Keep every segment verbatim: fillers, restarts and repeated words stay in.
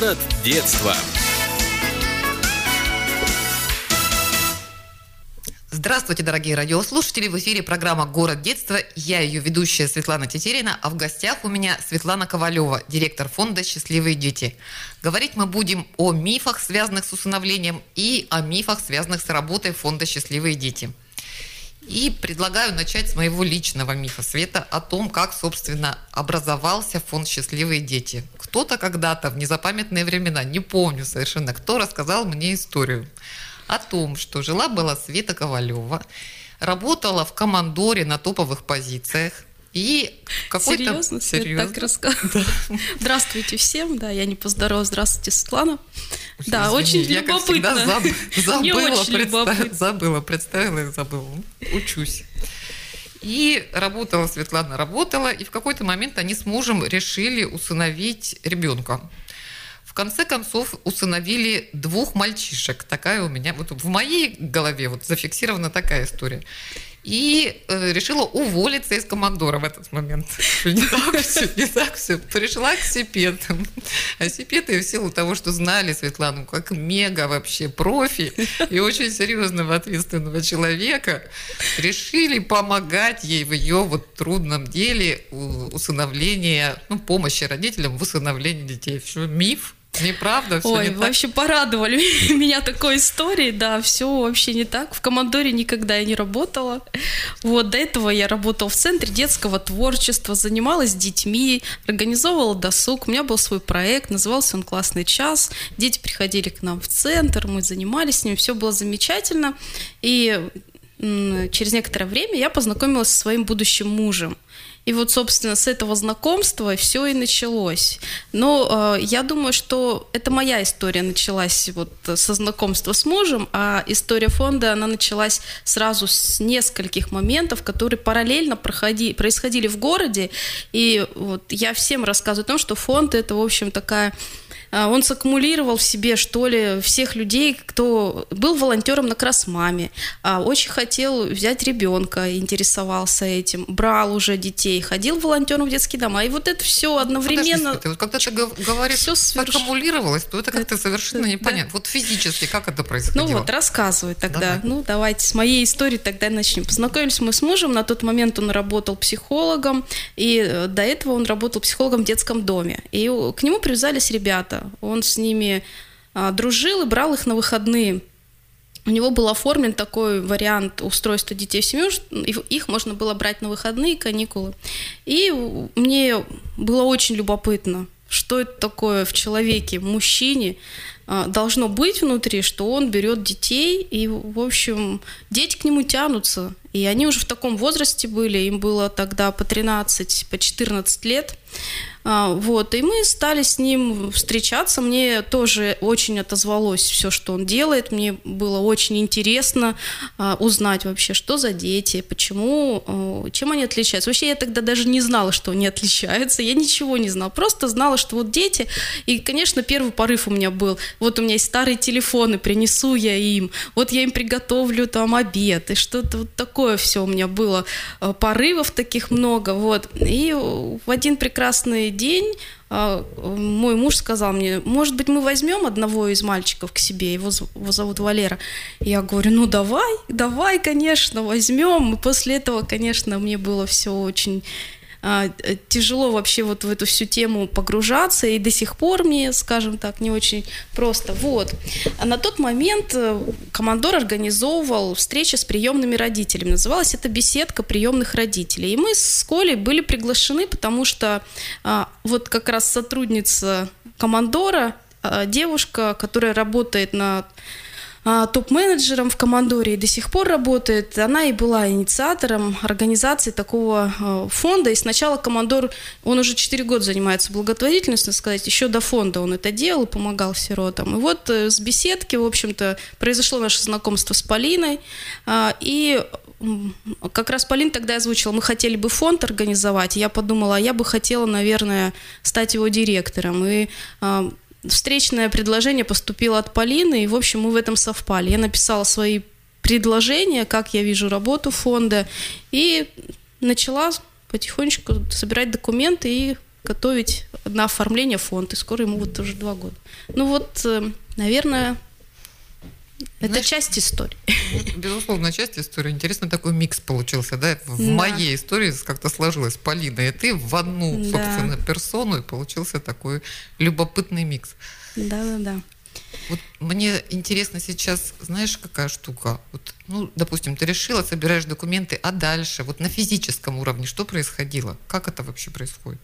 Город детства. Здравствуйте, дорогие радиослушатели! В эфире программа «Город детства». Я ее ведущая Светлана Тетерина, а в гостях у меня Светлана Ковалева, директор фонда «Счастливые дети». Говорить мы будем о мифах, связанных с усыновлением, и о мифах, связанных с работой фонда «Счастливые дети». И предлагаю начать с моего личного мифа, Света, о том, как, собственно, образовался фонд «Счастливые дети». Кто-то когда-то, в незапамятные времена, не помню совершенно, кто рассказал мне историю о том, что жила-была Света Ковалева, работала в командоре на топовых позициях. И какой-то... Серьезно? Серьезно? Так рассказываю. Да. Здравствуйте всем, да, я не поздоровалась. Здравствуйте, Светлана. Ой, да, извини, очень я, любопытно. Я, как всегда, заб... забыла, очень представ... любопытно. забыла, представила и забыла. Учусь. И работала Светлана, работала, и в какой-то момент они с мужем решили усыновить ребенка. В конце концов усыновили двух мальчишек. Такая у меня, вот в моей голове вот зафиксирована такая история. И э, решила уволиться из командора в этот момент. Не так все, не так все. Пришла к сипетам. А сипеты, в силу того, что знали Светлану как мега вообще профи и очень серьезного, ответственного человека, решили помогать ей в ее вот трудном деле усыновления, ну, помощи родителям в усыновлении детей. Все миф. Неправда, все Ой, не так. вообще порадовали меня такой историей, да, все вообще не так. В командоре никогда я не работала. Вот, до этого я работала в Центре детского творчества, занималась детьми, организовывала досуг. У меня был свой проект, назывался он «Классный час». Дети приходили к нам в центр, мы занимались с ними, все было замечательно. И через некоторое время я познакомилась со своим будущим мужем. И вот, собственно, с этого знакомства все и началось. Но э, я думаю, что это моя история началась вот со знакомства с мужем, а история фонда, она началась сразу с нескольких моментов, которые параллельно проходи, происходили в городе. И вот я всем рассказываю о том, что фонд – это, в общем, такая... Он саккумулировал в себе, что ли, всех людей, кто был волонтером на Красмаме, очень хотел взять ребенка, интересовался этим, брал уже детей, ходил волонтером в детские дома. И вот это все одновременно... Подожди, вот когда ты говоришь, все саккумулировалось, то это как-то совершенно непонятно. Да. Вот физически как это происходило? Ну вот, рассказывай тогда. Давай. Ну, давайте с моей истории тогда начнем. Познакомились мы с мужем, на тот момент он работал психологом, и до этого он работал психологом в детском доме. И к нему привязались ребята. Он с ними а, дружил и брал их на выходные. У него был оформлен такой вариант устройства детей в семью, их можно было брать на выходные, каникулы. И мне было очень любопытно, что это такое в человеке, в мужчине а, должно быть внутри, что он берет детей, и, в общем, дети к нему тянутся. И они уже в таком возрасте были, им было тогда по тринадцать, по четырнадцать лет. Вот, и мы стали с ним встречаться, мне тоже очень отозвалось все, что он делает, мне было очень интересно а, узнать вообще, что за дети, почему, а, чем они отличаются. Вообще я тогда даже не знала, что они отличаются, я ничего не знала, просто знала, что вот дети, и, конечно, первый порыв у меня был, вот у меня есть старые телефоны, принесу я им, вот я им приготовлю там обед, и что-то вот такое все у меня было, порывов таких много, вот, и в один прекрасный день мой муж сказал мне, может быть, мы возьмем одного из мальчиков к себе, его, его зовут Валера. Я говорю, ну давай, давай, конечно, возьмем. И после этого, конечно, мне было все очень тяжело вообще вот в эту всю тему погружаться, и до сих пор мне, скажем так, не очень просто. Вот. А на тот момент командор организовывал встречи с приемными родителями. Называлась это «Беседка приемных родителей». И мы с Колей были приглашены, потому что а, вот как раз сотрудница командора, а, девушка, которая работает на топ-менеджером в командоре и до сих пор работает. Она и была инициатором организации такого фонда. И сначала командор, он уже четыре года занимается благотворительностью, сказать, еще до фонда он это делал, помогал сиротам. И вот с беседки, в общем-то, произошло наше знакомство с Полиной. И как раз Полина тогда озвучила, мы хотели бы фонд организовать. И я подумала, а я бы хотела, наверное, стать его директором. И встречное предложение поступило от Полины, и, в общем, мы в этом совпали. Я написала свои предложения, как я вижу работу фонда, и начала потихонечку собирать документы и готовить на оформление фонд, и скоро ему вот уже два года. Ну вот, наверное, это Знаешь, часть истории. Безусловно, часть истории. Интересно, такой микс получился, да? В да. моей истории как-то сложилось Полина, и ты в одну, да. собственно, персону, и получился такой любопытный микс. Да-да-да. Вот мне интересно сейчас, знаешь, какая штука? Вот, ну, допустим, ты решила, собираешь документы, а дальше, вот на физическом уровне, что происходило? Как это вообще происходит?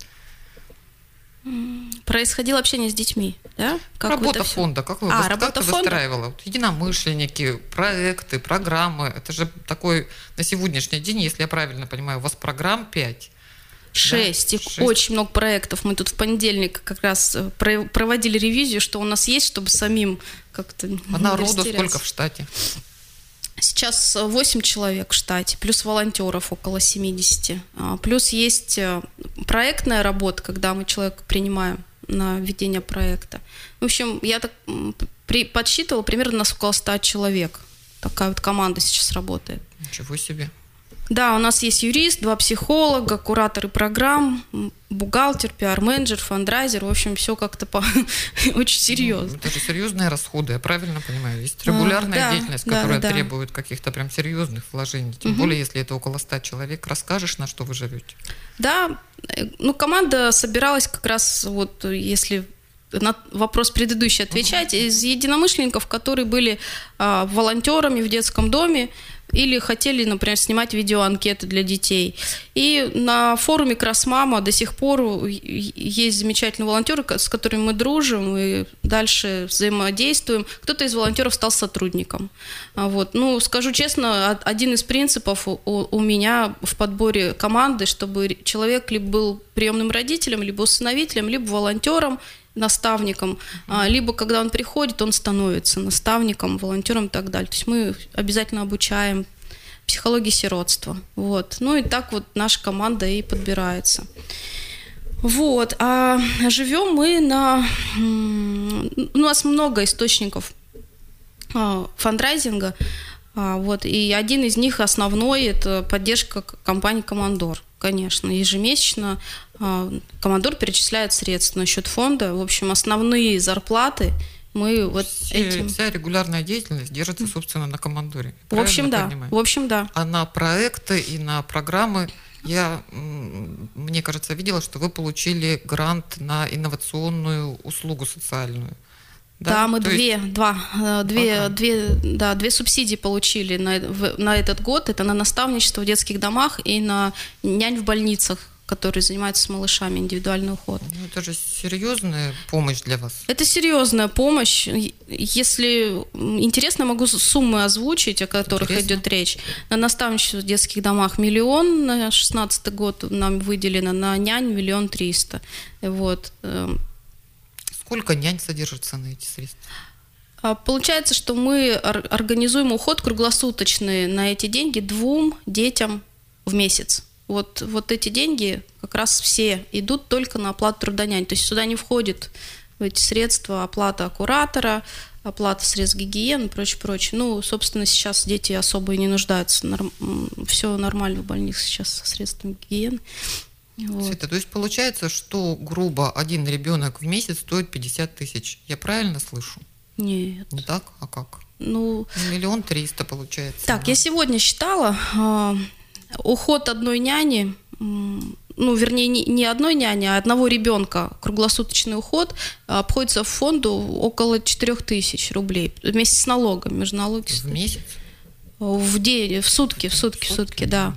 Происходило общение с детьми, да? Как работа фонда, как вы, а, как работа ты фонда? выстраивала? Вот, единомышленники, проекты, программы. Это же такой на сегодняшний день, если я правильно понимаю, у вас программ пять. Шесть. Да? Их Шесть. Очень много проектов. Мы тут в понедельник как раз проводили ревизию, что у нас есть, чтобы самим как-то а народу сколько в штате? Сейчас восемь человек в штате, плюс волонтеров около семьдесят. Плюс есть проектная работа, когда мы человека принимаем на ведение проекта. В общем, я так при, подсчитывала, примерно у нас около ста человек. Такая вот команда сейчас работает. Ничего себе. Да, у нас есть юрист, два психолога, кураторы программ, бухгалтер, пиар-менеджер, фандрайзер. В общем, все как-то по... очень серьезно. Ну, это же серьезные расходы, я правильно понимаю? Есть регулярная а, да, деятельность, которая да, требует да. каких-то прям серьезных вложений. Тем угу. более, если это около ста человек. Расскажешь, на что вы живете? Да, ну команда собиралась как раз, вот если на вопрос предыдущий отвечать, угу. из единомышленников, которые были а, волонтерами в детском доме, или хотели, например, снимать видеоанкеты для детей. И на форуме «Красмама» до сих пор есть замечательные волонтеры, с которыми мы дружим и дальше взаимодействуем. Кто-то из волонтеров стал сотрудником. Вот. Ну, скажу честно, один из принципов у, у меня в подборе команды, чтобы человек либо был приемным родителем, либо усыновителем, либо волонтером, наставником, mm-hmm. либо когда он приходит, он становится наставником, волонтером и так далее. То есть мы обязательно обучаем психологии сиротства. Вот. Ну и так вот наша команда и подбирается. Вот. А живем мы на... У нас много источников фандрайзинга. Вот. И один из них основной – это поддержка компании «Командор». Конечно, ежемесячно «Командор» перечисляет средства на счет фонда. В общем, основные зарплаты мы вот Все, этим... Вся регулярная деятельность держится, собственно, на «Командоре». В общем, да. Понимаю? В общем, да. А на проекты и на программы я, мне кажется, видела, что вы получили грант на инновационную услугу социальную. Да, да, мы две, есть... два, две, две, да, две субсидии получили на, на этот год. Это на наставничество в детских домах и на нянь в больницах, которые занимаются с малышами, индивидуальный уход. Ну, это же серьезная помощь для вас. Это серьезная помощь. Если интересно, могу суммы озвучить, о которых интересно. Идет речь. На наставничество в детских домах миллион, на шестнадцатый год нам выделено, на нянь миллион триста. Вот. Сколько нянь содержится на эти средства? Получается, что мы организуем уход круглосуточный на эти деньги двум детям в месяц. Вот, вот эти деньги как раз все идут только на оплату труда нянь. То есть сюда не входит в эти средства оплата куратора, оплата средств гигиены и прочее, прочее. Ну, собственно, сейчас дети особо и не нуждаются. Норм... Все нормально в больницах сейчас со средствами гигиены. Вот. Света, то есть получается, что грубо один ребенок в месяц стоит пятьдесят тысяч. Я правильно слышу? Нет. Не так? А как? Ну, миллион триста получается. Так, да? Я сегодня считала, э, уход одной няни, э, ну, вернее, не, не одной няни, а одного ребенка, круглосуточный уход, обходится в фонду около четырех тысяч рублей вместе с налогом. Между налоги... В месяц? В день, в сутки, в сутки, в сутки, да.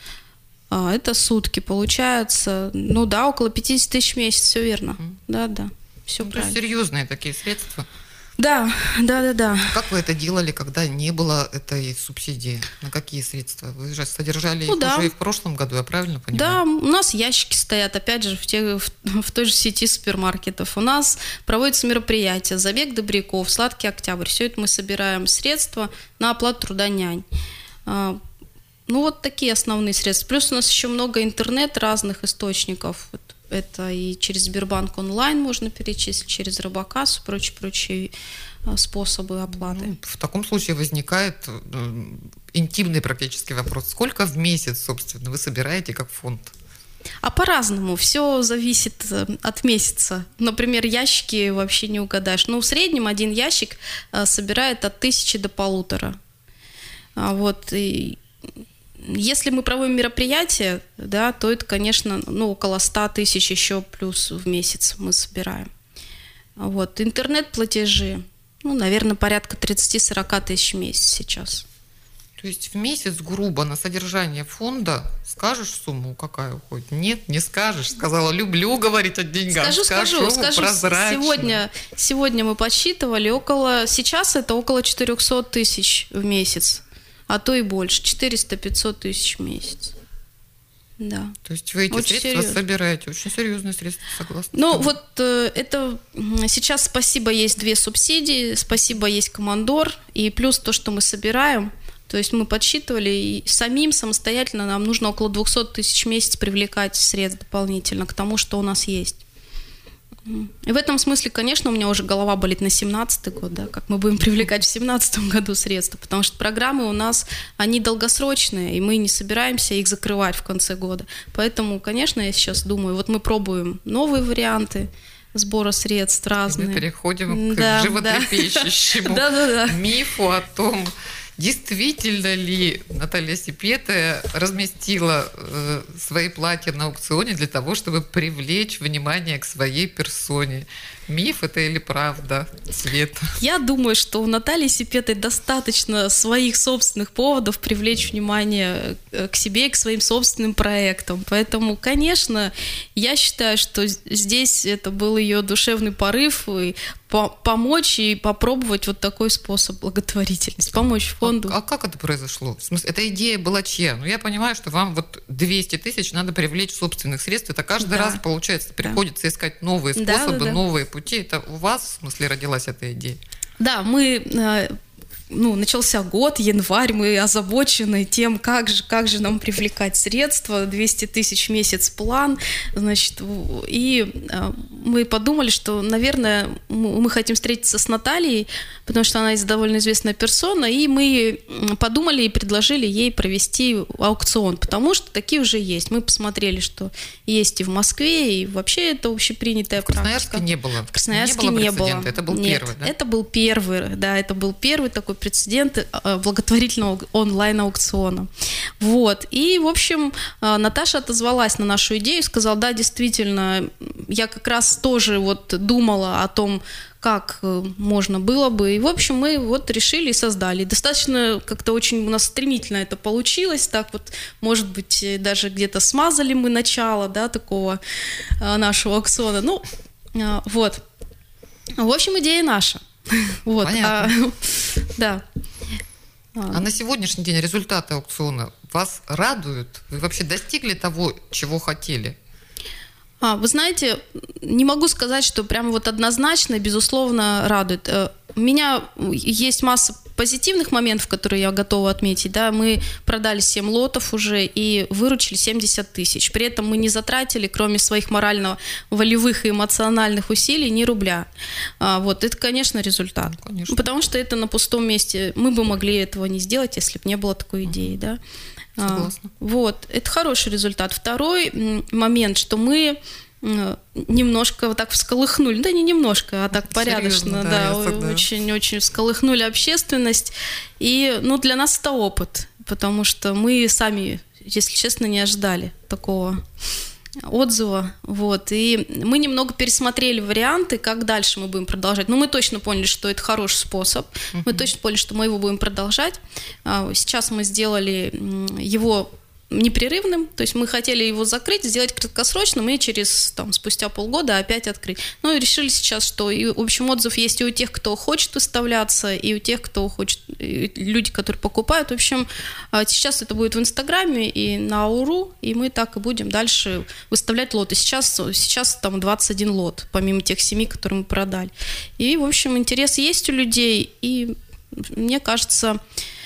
А, это сутки, получается, ну да, около пятьдесят тысяч в месяц, все верно. Mm. Да, да, все ну, правильно. То есть серьезные такие средства. Да, да, да, да. Как вы это делали, когда не было этой субсидии? На какие средства? Вы же содержали ну, их да. уже и в прошлом году, я правильно понимаю? Да, у нас ящики стоят, опять же, в, те, в, в той же сети супермаркетов. У нас проводятся мероприятия, забег добряков, сладкий октябрь. Все это мы собираем средства на оплату труда нянь. Ну, вот такие основные средства. Плюс у нас еще много интернет разных источников. Это и через Сбербанк онлайн можно перечислить, через Робокассу, прочие-прочие способы оплаты. Ну, в таком случае возникает интимный практически вопрос. Сколько в месяц, собственно, вы собираете как фонд? А по-разному, все зависит от месяца. Например, ящики вообще не угадаешь. Но в среднем один ящик собирает от тысячи до полутора. Вот. И если мы проводим мероприятие, да, то это, конечно, ну, около ста тысяч еще плюс в месяц мы собираем. Вот. Интернет-платежи, ну, наверное, порядка тридцать-сорок тысяч в месяц сейчас. То есть в месяц грубо на содержание фонда скажешь сумму, какая уходит? Нет, не скажешь. Сказала, люблю говорить о деньгах. Скажу, скажу, скажу. Прозрачно. Сегодня, сегодня мы подсчитывали, около, сейчас это около четыреста тысяч в месяц, а то и больше, четыреста-пятьсот тысяч в месяц. Да. То есть вы эти очень средства серьезно. собираете, очень серьезные средства, согласна? Ну вот э, это сейчас спасибо есть две субсидии, спасибо есть командор, и плюс то, что мы собираем. То есть мы подсчитывали, и самим самостоятельно нам нужно около двести тысяч в месяц привлекать средств дополнительно к тому, что у нас есть. И в этом смысле, конечно, у меня уже голова болит на семнадцатый год, да, как мы будем привлекать в семнадцатом году средства, потому что программы у нас, они долгосрочные, и мы не собираемся их закрывать в конце года. Поэтому, конечно, я сейчас думаю, вот мы пробуем новые варианты сбора средств разные. Мы переходим да, к животрепещущему да. Да, да, да. мифу о том, действительно ли Наталья Сипетая разместила э, свои платья на аукционе для того, чтобы привлечь внимание к своей персоне? Миф это или правда, Света? Я думаю, что у Натальи Сипетой достаточно своих собственных поводов привлечь внимание к себе и к своим собственным проектам. Поэтому, конечно, я считаю, что здесь это был ее душевный порыв и по- помочь и попробовать вот такой способ благотворительности, помочь фонду. А, а как это произошло? В смысле, эта идея была чья? Ну, я понимаю, что вам вот двести тысяч надо привлечь собственных средств. Это каждый Да. раз, получается, приходится да. искать новые Да, способы, да, да. новые пути. Это у вас, в смысле, родилась эта идея? Да, мы... Ну, начался год, январь, мы озабочены тем, как же, как же нам привлекать средства, двести тысяч в месяц план, значит, и мы подумали, что, наверное, мы хотим встретиться с Натальей, потому что она довольно известная персона, и мы подумали и предложили ей провести аукцион, потому что такие уже есть. Мы посмотрели, что есть и в Москве, и вообще это общепринятая практика. В Красноярске не было? В Красноярске не было. Не было. Это был Нет, первый, да? это был первый, да, это был первый такой прецедент благотворительного онлайн-аукциона. Вот. И, в общем, Наташа отозвалась на нашу идею, сказала, да, действительно, я как раз тоже вот думала о том, как можно было бы. И, в общем, мы вот решили и создали. Достаточно как-то очень у нас стремительно это получилось. Так вот, может быть, даже где-то смазали мы начало, да, такого нашего аукциона. Ну, вот. В общем, идея наша. Вот, понятно. А, да. А на сегодняшний день результаты аукциона вас радуют? Вы вообще достигли того, чего хотели? А, вы знаете, не могу сказать, что прям вот однозначно, безусловно, радует. У меня есть масса позитивных моментов, которые я готова отметить. Да, мы продали семь лотов уже и выручили семьдесят тысяч. При этом мы не затратили, кроме своих морально-волевых и эмоциональных усилий, ни рубля. А, вот, это, конечно, результат. Ну, конечно. Потому что это на пустом месте. Мы бы могли этого не сделать, если бы не было такой идеи. Да? Согласна. А, вот, это хороший результат. Второй момент, что мы немножко вот так всколыхнули, да не немножко, а так порядочно, серьезно, да, да, очень-очень всколыхнули общественность. И, ну, для нас это опыт, потому что мы сами, если честно, не ожидали такого отзыва, вот, и мы немного пересмотрели варианты, как дальше мы будем продолжать, но мы точно поняли, что это хороший способ, uh-huh. мы точно поняли, что мы его будем продолжать. Сейчас мы сделали его непрерывным, то есть мы хотели его закрыть, сделать краткосрочным и через, там, спустя полгода опять открыть. Ну и решили сейчас, что, и, в общем, отзыв есть и у тех, кто хочет выставляться, и у тех, кто хочет, люди, которые покупают. В общем, сейчас это будет в Инстаграме и на Ауру, и мы так и будем дальше выставлять лоты. Сейчас, сейчас там двадцать один лот, помимо тех семи, которые мы продали. И, в общем, интерес есть у людей, и мне кажется,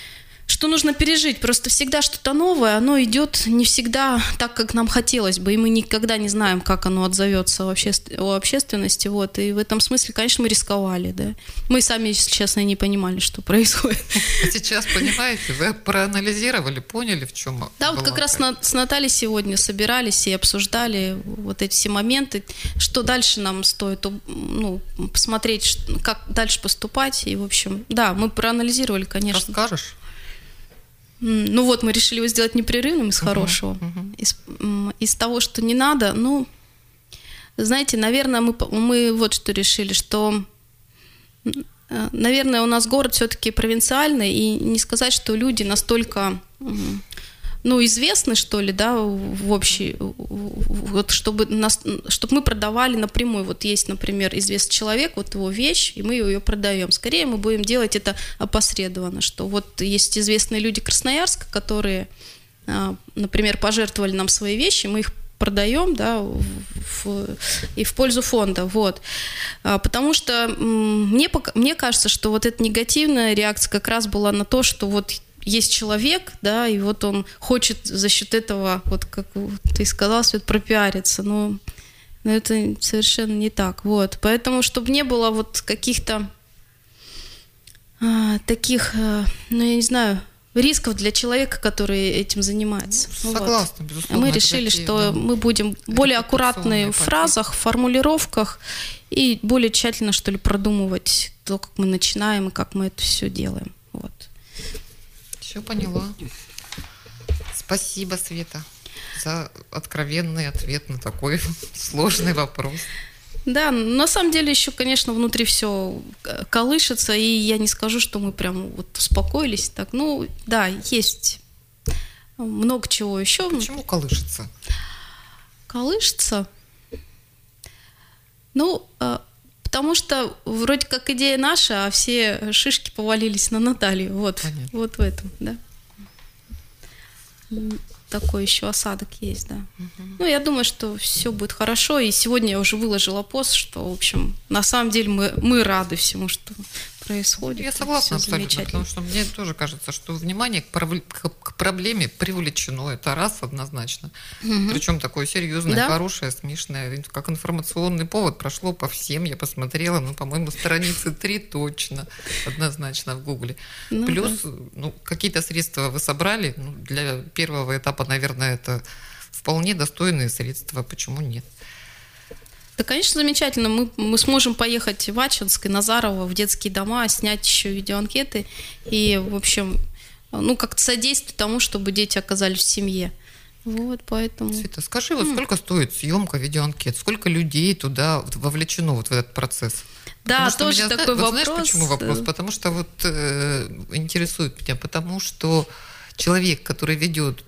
что нужно пережить. Просто всегда что-то новое, оно идет не всегда так, как нам хотелось бы, и мы никогда не знаем, как оно отзовется у, обществ... у общественности. Вот. И в этом смысле, конечно, мы рисковали. Да. Мы сами, если честно, не понимали, что происходит. А сейчас понимаете, вы проанализировали, поняли, в чем. Да, вот как раз на, с Натальей сегодня собирались и обсуждали вот эти все моменты, что дальше нам стоит, ну, посмотреть, как дальше поступать. И, в общем, да, мы проанализировали, конечно. Расскажешь? Ну вот, мы решили его сделать непрерывным из хорошего. Uh-huh, uh-huh. Из, из того, что не надо, ну, знаете, наверное, мы, мы вот что решили, что, наверное, у нас город все-таки провинциальный, и не сказать, что люди настолько, ну, известны, что ли, да, в общей, вот чтобы, нас, чтобы мы продавали напрямую. Вот есть, например, известный человек, вот его вещь, и мы ее продаем. Скорее мы будем делать это опосредованно, что вот есть известные люди Красноярска, которые, например, пожертвовали нам свои вещи, мы их продаем, да, в, в, и в пользу фонда, вот. Потому что мне, мне кажется, что вот эта негативная реакция как раз была на то, что вот есть человек, да, и вот он хочет за счет этого, вот как ты сказал, Свет, пропиариться, но, но это совершенно не так, вот. Поэтому, чтобы не было вот каких-то а, таких, а, ну, я не знаю, рисков для человека, который этим занимается. Ну, согласна, вот. Безусловно. Мы решили, такие, что да, мы будем более аккуратные в фразах, в формулировках и более тщательно, что ли, продумывать то, как мы начинаем и как мы это все делаем, вот. Все поняла. Спасибо, Света, за откровенный ответ на такой сложный вопрос. Да, на самом деле еще, конечно, внутри все колышется, и я не скажу, что мы прям вот успокоились. Так, ну, да, есть много чего еще. Почему колышется? Колышется? Ну, потому что вроде как идея наша, а все шишки повалились на Наталью. Вот, вот в этом, да. Такой еще осадок есть, да. Угу. Ну, я думаю, что все будет хорошо. И сегодня я уже выложила пост, что, в общем, на самом деле мы, мы рады всему, что происходит. Я согласна абсолютно, потому что мне тоже кажется, что внимание к, пров... к проблеме привлечено. Это раз однозначно. Угу. Причем такое серьезное, да? Хорошее, смешное. Как информационный повод прошло по всем. Я посмотрела, ну, по-моему, страницы три точно, однозначно в Гугле. Ну, плюс, да, ну, какие-то средства вы собрали. Ну, для первого этапа, наверное, это вполне достойные средства. Почему нет? Да, конечно, замечательно. Мы, мы сможем поехать в Ачинск и Назарово в детские дома, снять еще видеоанкеты и, в общем, ну, как-то содействовать тому, чтобы дети оказались в семье. Вот, поэтому... Света, скажи, вот сколько стоит съемка видеоанкет? Сколько людей туда вовлечено вот в этот процесс? Да, тоже меня, такой вот вопрос. Знаешь, почему вопрос? Потому что вот э, интересует меня, потому что человек, который ведет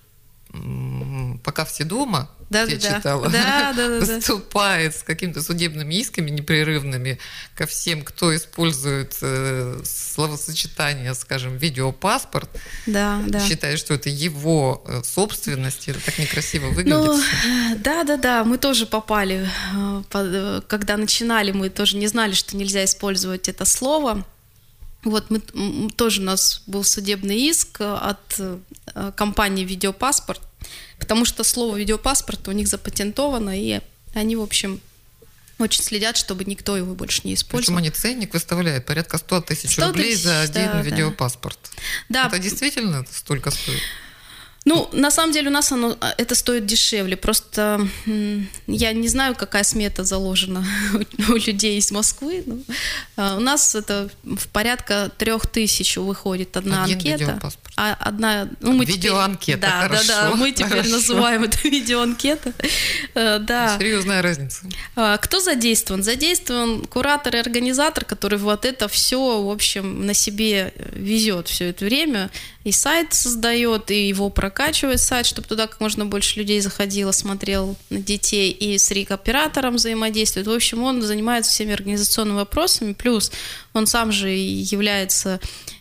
«Пока все дома», да, я да, читала, да, да, да, выступает с какими-то судебными исками непрерывными ко всем, кто использует э, словосочетание, скажем, видеопаспорт, да, да. считая, что это его собственность, это так некрасиво выглядит. Ну, да, да, да, мы тоже попали, когда начинали, мы тоже не знали, что нельзя использовать это слово. Вот мы, тоже у нас был судебный иск от компании «Видеопаспорт», потому что слово «видеопаспорт» у них запатентовано, и они, в общем, очень следят, чтобы никто его больше не использовал. Причем они ценник выставляют порядка сто тысяч рублей за один да, видеопаспорт. Да. Это действительно столько стоит? Ну, на самом деле у нас оно, это стоит дешевле. Просто я не знаю, какая смета заложена у людей из Москвы. Но, а, у нас это в порядка трех тысяч выходит одна Один анкета. Видеопаспорт. А одна, ну, мы видеоанкета, теперь, да, хорошо. Да, да, мы теперь хорошо. называем это видеоанкета. Да. Серьезная разница. Кто задействован? Задействован куратор и организатор, который вот это все, в общем, на себе везет все это время. И сайт создает, и его прокачивает сайт, чтобы туда как можно больше людей заходило, смотрел на детей, и с рик-оператором взаимодействует. В общем, он занимается всеми организационными вопросами, плюс он сам же является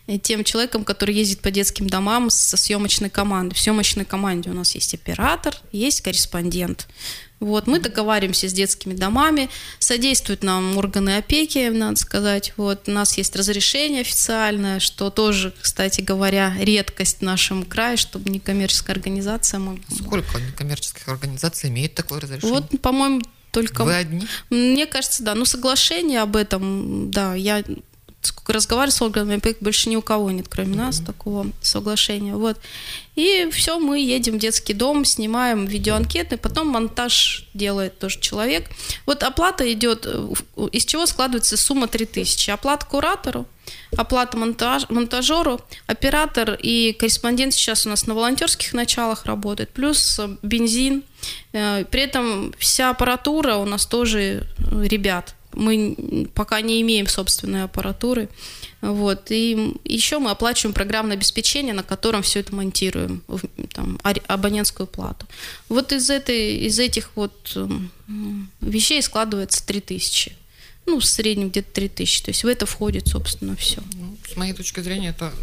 тем человеком, который ездит по детским домам со съемочной командой. В съемочной команде у нас есть оператор, есть корреспондент. Вот, мы договариваемся с детскими домами, содействуют нам органы опеки, надо сказать. Вот, у нас есть разрешение официальное, что тоже, кстати говоря, редкость в нашем крае, чтобы некоммерческая организация могла... Сколько некоммерческих организаций имеет такое разрешение? Вот, по-моему, только... Вы одни? Мне кажется, да. Ну, соглашение об этом, да, я... Сколько разговариваю с органами опеки, больше ни у кого нет, кроме mm-hmm. нас, такого соглашения. Вот. И все, мы едем в детский дом, снимаем видеоанкеты, потом монтаж делает тоже человек. Вот оплата идет, из чего складывается сумма три тысячи. Оплата куратору, оплата монтаж, монтажеру, оператор и корреспондент сейчас у нас на волонтерских началах работает, плюс бензин. При этом вся аппаратура у нас тоже ребят. Мы пока не имеем собственной аппаратуры. Вот. И еще мы оплачиваем программное обеспечение, на котором все это монтируем, там, абонентскую плату. Вот из, этой, из этих вот вещей складывается три тысячи. Ну, в среднем где-то три тысячи. То есть в это входит, собственно, все. Ну, с моей точки зрения, это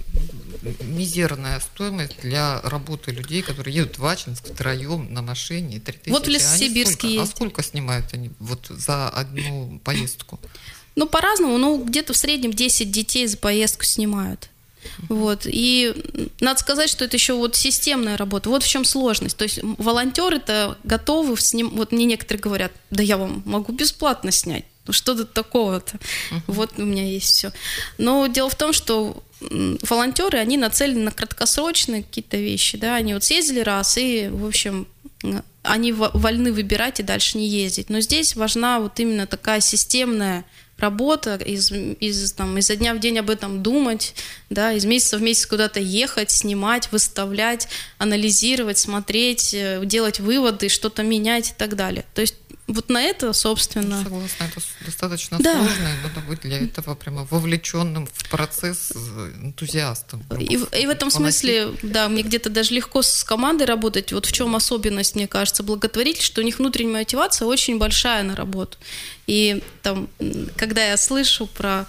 мизерная стоимость для работы людей, которые едут в Ачинск втроем на машине. три тысячи. Вот в Лесосибирске есть. А сколько снимают они вот за одну поездку? Ну, по-разному. Ну, где-то в среднем десять детей за поездку снимают. Вот. И надо сказать, что это еще вот системная работа. Вот в чем сложность. То есть волонтеры-то готовы сним... Вот мне некоторые говорят, да я вам могу бесплатно снять. Ну что тут такого-то? Uh-huh. Вот у меня есть все. Но дело в том, что волонтеры, они нацелены на краткосрочные какие-то вещи. Да? Они вот съездили раз и, в общем, они вольны выбирать и дальше не ездить. Но здесь важна вот именно такая системная работа, из, из, там, изо дня в день об этом думать, да, из месяца в месяц куда-то ехать, снимать, выставлять, анализировать, смотреть, делать выводы, что-то менять и так далее. То есть вот на это, собственно... Согласна, это достаточно да. сложно, и надо быть для этого прямо вовлеченным в процесс энтузиастом. И, и в этом смысле, да, мне где-то даже легко с командой работать. Вот в чем особенность, мне кажется, благотворителей, что у них внутренняя мотивация очень большая на работу. И там, когда я слышу про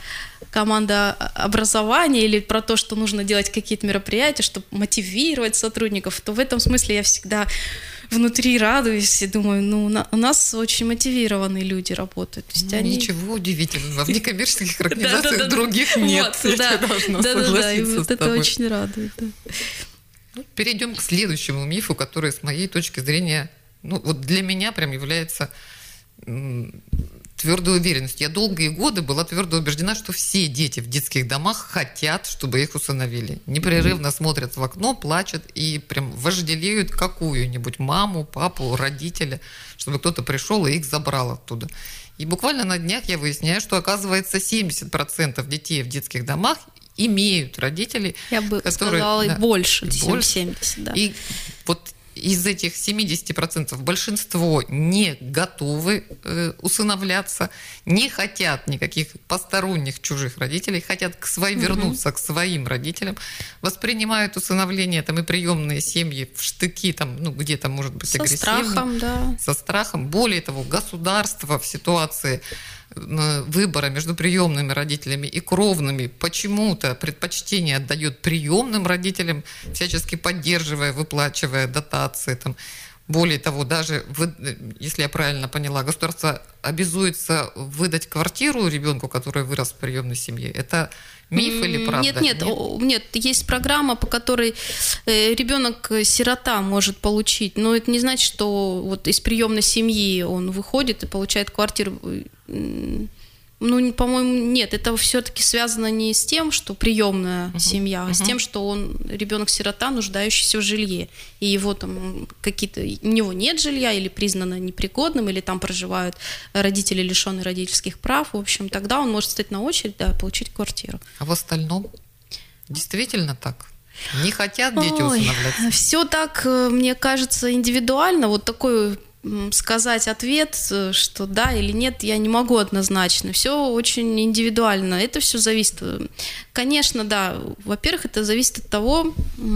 командообразование или про то, что нужно делать какие-то мероприятия, чтобы мотивировать сотрудников, то в этом смысле я всегда внутри радуюсь и думаю, ну, у нас очень мотивированные люди работают. То есть ну, они... Ничего удивительного. В некоммерческих организациях других нет. Да-да-да, и вот это очень радует. Перейдем к следующему мифу, который, с моей точки зрения, ну, вот для меня прям является твердой уверенностью. Я долгие годы была твердо убеждена, что все дети в детских домах хотят, чтобы их усыновили. Непрерывно смотрят в окно, плачут и прям вожделеют какую-нибудь маму, папу, родителя, чтобы кто-то пришел и их забрал оттуда. И буквально на днях я выясняю, что, оказывается, семьдесят процентов детей в детских домах имеют родителей, я бы которые... сказала, да, и больше, чем больше. семьдесят, да. И вот из этих семьдесят процентов большинство не готовы э, усыновляться, не хотят никаких посторонних чужих родителей, хотят к своим, mm-hmm. вернуться к своим родителям, воспринимают усыновление там, и приемные семьи в штыки, там, ну, где-то, может быть, со агрессивно. Страхом, да. Со страхом. Более того, государство в ситуации выбора между приемными родителями и кровными почему-то предпочтение отдает приемным родителям, всячески поддерживая, выплачивая дотации. Там. Более того, даже, если я правильно поняла, государство обязуется выдать квартиру ребенку, который вырос в приемной семье. Это миф или правда? Нет, нет, нет, нет, есть программа, по которой ребенок-сирота может получить, но это не значит, что вот из приемной семьи он выходит и получает квартиру. Ну, по-моему, нет, это все-таки связано не с тем, что приемная uh-huh. семья, а uh-huh. с тем, что он ребенок-сирота, нуждающийся в жилье, и его там какие-то, у него нет жилья или признано непригодным, или там проживают родители, лишенные родительских прав, в общем, тогда он может стать на очередь, да, получить квартиру. А в остальном действительно так? Не хотят дети усыновляться? Все так, мне кажется, индивидуально, вот такой... Сказать ответ, что да или нет, я не могу однозначно. Все очень индивидуально. Это все зависит. Конечно, да. Во-первых, это зависит от того,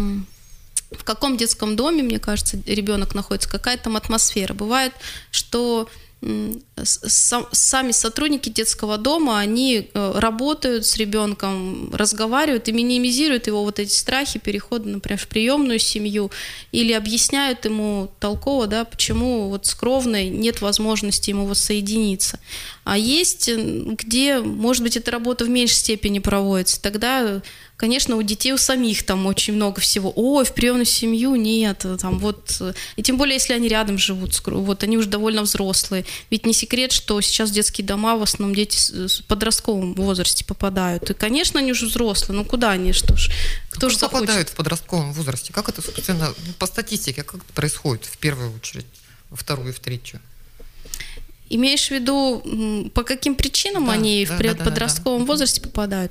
в каком детском доме, мне кажется, ребенок находится, какая там атмосфера. Бывает, что сами сотрудники детского дома, они работают с ребенком, разговаривают и минимизируют его вот эти страхи перехода, например, в приемную семью, или объясняют ему толково, да, почему вот с кровной нет возможности ему воссоединиться. А есть, где, может быть, эта работа в меньшей степени проводится, тогда, конечно, у детей у самих там очень много всего. Ой, в приемную семью нет, там вот, и тем более, если они рядом живут, вот они уже довольно взрослые. Ведь не секрет, что сейчас в детские дома в основном дети в подростковом возрасте попадают. И, конечно, они уже взрослые, ну куда они, что ж, кто же захочет? Попадают в подростковом возрасте? Как это, собственно, по статистике, как это происходит в первую очередь, во вторую и в третью? Имеешь в виду, по каким причинам да, они да, в да, подростковом да, да, да. возрасте попадают?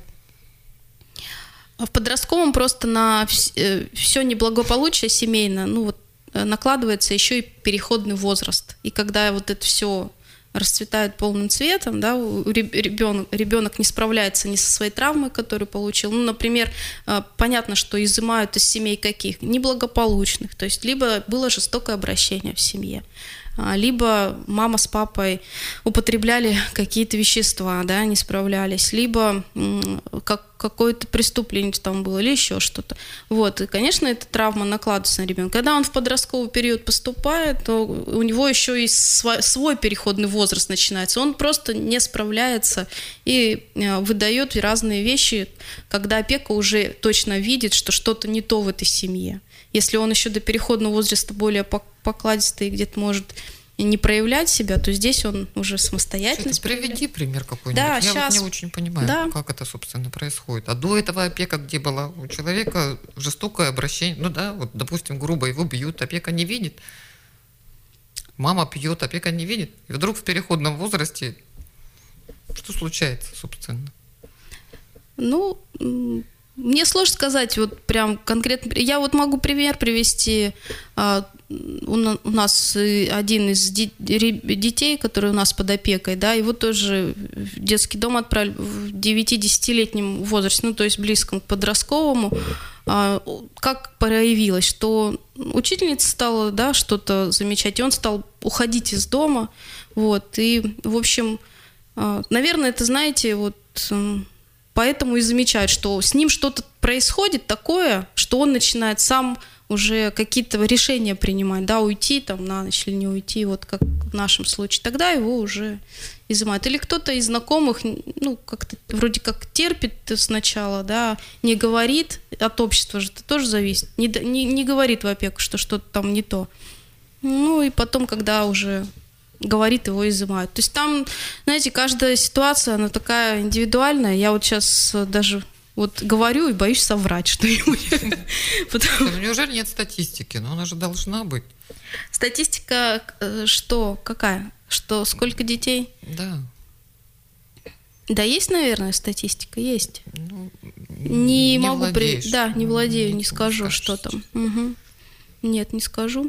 В подростковом просто на все неблагополучие семейное, ну вот, накладывается еще и переходный возраст. И когда вот это все расцветает полным цветом, да, ребенок, ребенок не справляется ни со своей травмой, которую получил. Ну, например, понятно, что изымают из семей каких? Неблагополучных. То есть либо было жестокое обращение в семье, либо мама с папой употребляли какие-то вещества, да, не справлялись, либо как, какое-то преступление там было, или еще что-то. Вот. И, конечно, эта травма накладывается на ребенка. Когда он в подростковый период поступает, то у него еще и свой, свой переходный возраст начинается. Он просто не справляется и выдает разные вещи, когда опека уже точно видит, что что-то не то в этой семье. Если он еще до переходного возраста более покладистый, где-то может не проявлять себя, то здесь он уже самостоятельно. Приведи пример какой-нибудь. Да, Я сейчас... вот не очень понимаю, да. как это, собственно, происходит. А до этого опека где была? У человека жестокое обращение. Ну да, вот, допустим, грубо его бьют, опека не видит. Мама пьет, опека не видит. И вдруг в переходном возрасте что случается, собственно? Ну... Мне сложно сказать, вот прям конкретно. Я вот могу пример привести. У нас один из детей, который у нас под опекой, да, его тоже в детский дом отправили в девяти-десятилетнем возрасте, ну, то есть близком к подростковому. Как проявилось, что учительница стала, да, что-то замечать, и он стал уходить из дома. Вот, и, в общем, наверное, это, знаете, вот... Поэтому и замечают, что с ним что-то происходит такое, что он начинает сам уже какие-то решения принимать, да, уйти там на ночь или не уйти, вот как в нашем случае. Тогда его уже изымают. Или кто-то из знакомых, ну, как-то вроде как терпит сначала, да, не говорит, от общества же это тоже зависит, не, не, не говорит в опеку, что что-то там не то. Ну, и потом, когда уже... говорит, его изымают. То есть там, знаете, каждая ситуация, она такая индивидуальная. Я вот сейчас даже вот говорю и боюсь соврать что-нибудь. Неужели нет статистики? Но она же должна быть. Статистика что? Какая? Что, сколько детей? Да. Да, есть, наверное, статистика, есть. Ну, не, не могу при... Да, не владею, не, не скажу, что там. Угу. Нет, не скажу.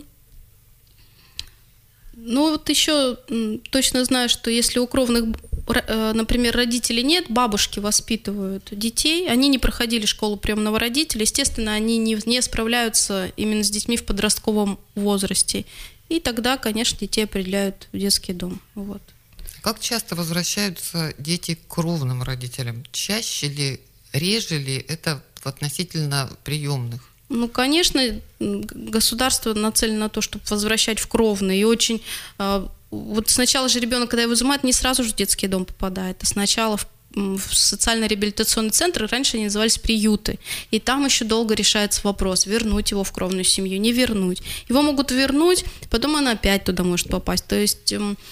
Ну, вот еще точно знаю, что если у кровных, например, родителей нет, бабушки воспитывают детей, они не проходили школу приемного родителя, естественно, они не, не справляются именно с детьми в подростковом возрасте. И тогда, конечно, детей определяют в детский дом. Вот. Как часто возвращаются дети к кровным родителям? Чаще ли, реже ли это относительно приемных? Ну, конечно, государство нацелено на то, чтобы возвращать в кровные. И очень... Вот сначала же ребенок, когда его изымают, не сразу же в детский дом попадает, а сначала в, в социально-реабилитационный центр, раньше они назывались приюты. И там еще долго решается вопрос, вернуть его в кровную семью, не вернуть. Его могут вернуть, потом он опять туда может попасть. То есть...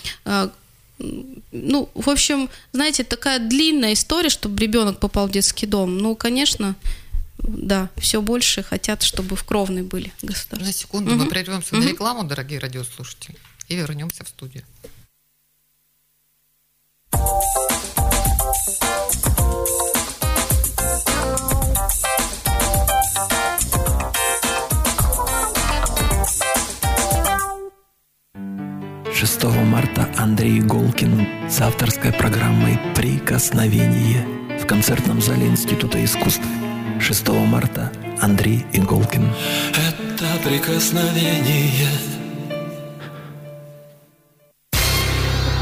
Ну, в общем, знаете, такая длинная история, чтобы ребенок попал в детский дом. Ну, конечно... Да, все больше хотят, чтобы в кровной были государства. На секунду угу. мы прервемся угу. на рекламу, дорогие радиослушатели, и вернемся в студию. шестого марта Андрей Иголкин с авторской программой «Прикосновение» в концертном зале Института искусств. шестого марта Андрей Иголкин. Это прикосновение.